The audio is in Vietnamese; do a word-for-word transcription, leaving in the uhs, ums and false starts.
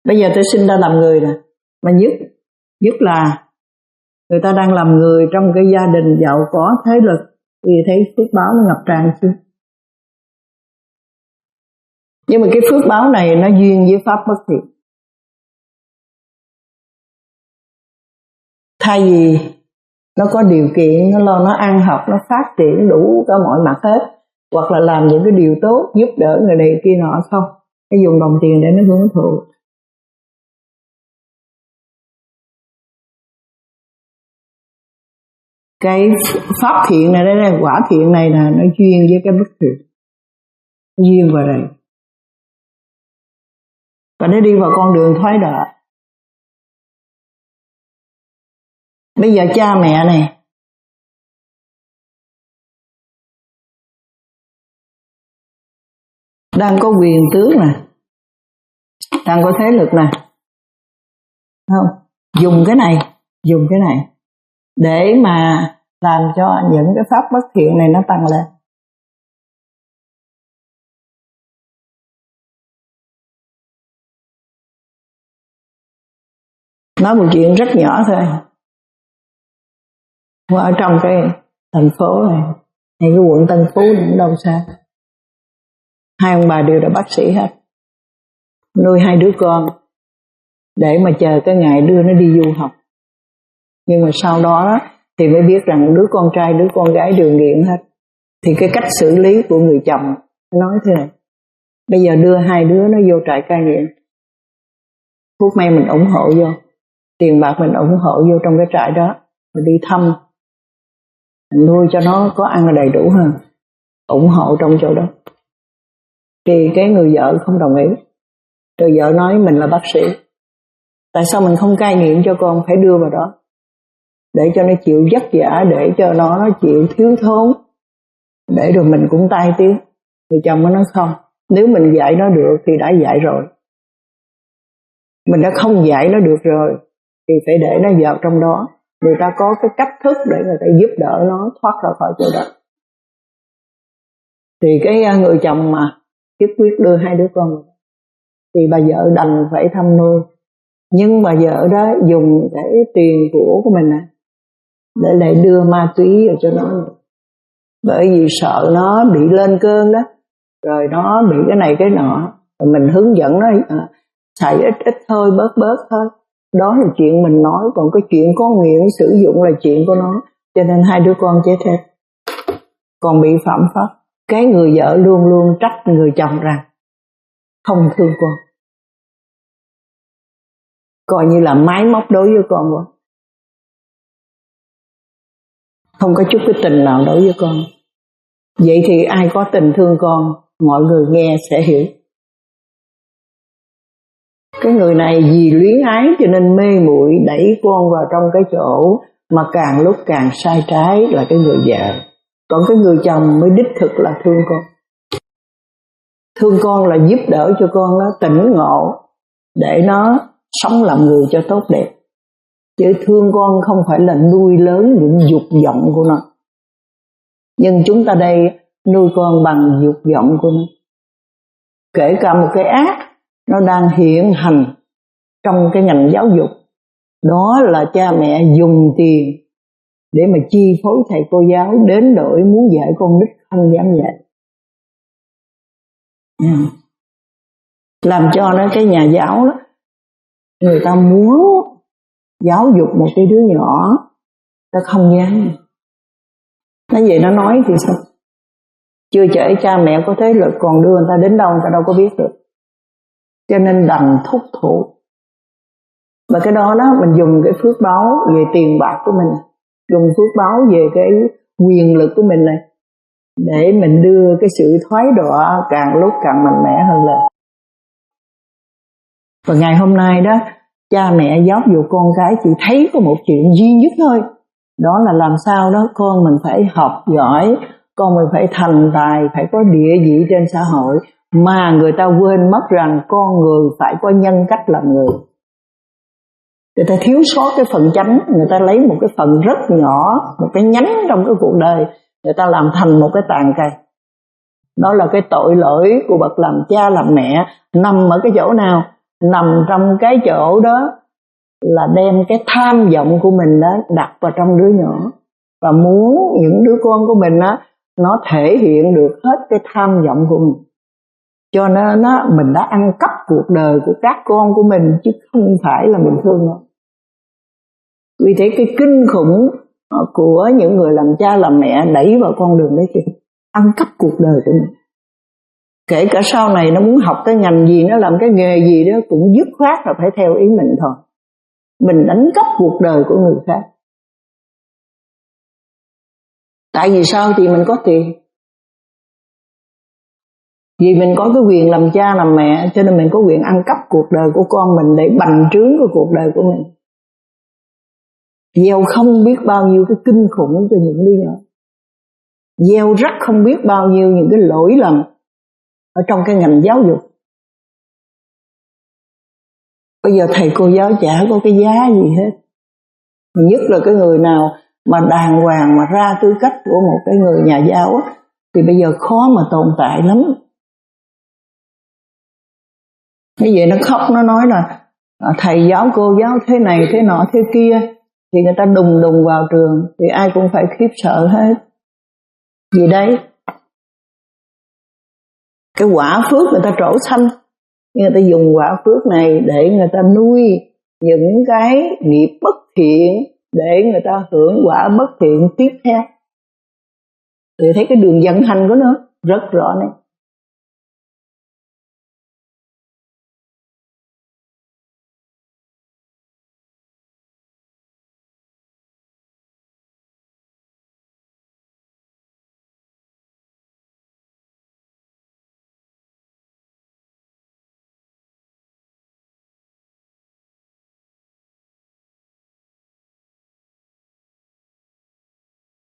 Bây giờ tôi sinh ra làm người nè, mà nhất nhất là người ta đang làm người trong cái gia đình giàu có thế lực, thì thấy phước báo nó ngập tràn chưa? Nhưng mà cái phước báo này nó duyên với pháp bất thiện. Thay vì nó có điều kiện, nó lo nó ăn học, nó phát triển đủ cả mọi mặt hết, hoặc là làm những cái điều tốt giúp đỡ người này kia nọ, không, cái dùng đồng tiền để nó hưởng thụ. Cái pháp thiện này, đây là quả thiện này là nó duyên với cái bất thiện, duyên vào đây, và nó đi vào con đường thoái đạo. Bây giờ cha mẹ này đang có quyền tướng nè, đang có thế lực nè, không? Dùng cái này, dùng cái này để mà làm cho những cái pháp bất thiện này nó tăng lên. Nói một chuyện rất nhỏ thôi. Ở trong cái thành phố này, hay cái quận Tân Phú cũng đâu xa, hai ông bà đều là bác sĩ hết, nuôi hai đứa con để mà chờ cái ngày đưa nó đi du học. Nhưng mà sau đó, đó thì mới biết rằng đứa con trai đứa con gái đều nghiện hết. Thì cái cách xử lý của người chồng nói thế này: bây giờ đưa hai đứa nó vô trại cai nghiện, thuốc men mình ủng hộ vô, tiền bạc mình ủng hộ vô trong cái trại đó, mình đi thăm, mình nuôi cho nó có ăn đầy đủ hơn, ủng hộ trong chỗ đó. Thì cái người vợ không đồng ý. Rồi vợ nói mình là bác sĩ, tại sao mình không cai nghiện cho con, phải đưa vào đó để cho nó chịu vất vả, để cho nó, nó chịu thiếu thốn, để rồi mình cũng tai tiếng. Người chồng nó nói không, nếu mình dạy nó được thì đã dạy rồi, mình đã không dạy nó được rồi thì phải để nó vào trong đó. Người ta có cái cách thức để người ta giúp đỡ nó thoát ra khỏi chỗ đó. Thì cái người chồng mà kiên quyết đưa hai đứa con, thì bà vợ đành phải thăm nuôi. Nhưng bà vợ đó dùng cái tiền của của mình này để lại đưa ma túy vào cho nó, bởi vì sợ nó bị lên cơn đó, rồi nó bị cái này cái nọ, rồi mình hướng dẫn nó à, xài ít ít thôi, bớt bớt thôi. Đó là chuyện mình nói, còn cái chuyện có nghiện sử dụng là chuyện của nó. Cho nên hai đứa con chết hết, còn bị phạm pháp. Cái người vợ luôn luôn trách người chồng rằng không thương con, coi như là máy móc đối với con vậy, không có chút cái tình nào đối với con. Vậy thì ai có tình thương con, mọi người nghe sẽ hiểu. Cái người này vì luyến ái cho nên mê muội đẩy con vào trong cái chỗ mà càng lúc càng sai trái là cái người vợ. Còn cái người chồng mới đích thực là thương con. Thương con là giúp đỡ cho con nó tỉnh ngộ để nó sống làm người cho tốt đẹp. Chứ thương con không phải là nuôi lớn những dục vọng của nó. Nhưng chúng ta đây nuôi con bằng dục vọng của nó. Kể cả một cái ác nó đang hiện hành trong cái ngành giáo dục, đó là cha mẹ dùng tiền để mà chi phối thầy cô giáo đến đổi muốn dạy con nít không dám dạy. Yeah. Làm cho nó cái nhà giáo đó, người ta muốn giáo dục một cái đứa nhỏ, ta không dám. Nó vậy nó nói thì sao? Chưa kể cha mẹ có thế lực còn đưa người ta đến đâu người ta đâu có biết được. Cho nên đành thúc thủ. Và cái đó đó mình dùng cái phước báo về tiền bạc của mình, dùng phước báo về cái quyền lực của mình này để mình đưa cái sự thoái đọa càng lúc càng mạnh mẽ hơn lên. Và ngày hôm nay đó, cha mẹ giáo dục con cái chỉ thấy có một chuyện duy nhất thôi, đó là làm sao đó con mình phải học giỏi, con mình phải thành tài, phải có địa vị trên xã hội, mà người ta quên mất rằng con người phải có nhân cách làm người. Người ta thiếu sót cái phần chánh, người ta lấy một cái phần rất nhỏ, một cái nhánh trong cái cuộc đời, người ta làm thành một cái tàn cây. Đó là cái tội lỗi của bậc làm cha làm mẹ nằm ở cái chỗ nào? nằm trong cái chỗ đó là đem cái tham vọng của mình đó đặt vào trong đứa nhỏ, và muốn những đứa con của mình đó, nó thể hiện được hết cái tham vọng của mình. Cho nên nó mình đã ăn cắp cuộc đời của các con của mình chứ không phải là mình thương nó. Vì thế cái kinh khủng của những người làm cha làm mẹ đẩy vào con đường đấy kìa, ăn cắp cuộc đời của mình. Kể cả sau này nó muốn học cái ngành gì, nó làm cái nghề gì đó cũng dứt khoát là phải theo ý mình thôi. Mình đánh cắp cuộc đời của người khác. Tại vì sao? Thì mình có tiền. Vì mình có cái quyền làm cha làm mẹ, cho nên mình có quyền ăn cắp cuộc đời của con mình để bành trướng cái cuộc đời của mình. Gieo không biết bao nhiêu cái kinh khủng cho những đứa nhỏ. Gieo rắc không biết bao nhiêu những cái lỗi lầm ở trong cái ngành giáo dục. Bây giờ thầy cô giáo chả có cái giá gì hết. Nhất là cái người nào mà đàng hoàng mà ra tư cách của một cái người nhà giáo á, thì bây giờ khó mà tồn tại lắm. Như vậy nó khóc, nó nói là thầy giáo cô giáo thế này thế nọ thế kia, thì người ta đùng đùng vào trường thì ai cũng phải khiếp sợ hết. Vì đấy, cái quả phước người ta trổ xanh, người ta dùng quả phước này để người ta nuôi những cái nghiệp bất thiện, để người ta hưởng quả bất thiện tiếp theo. Thì thấy cái đường vận hành của nó rất rõ này.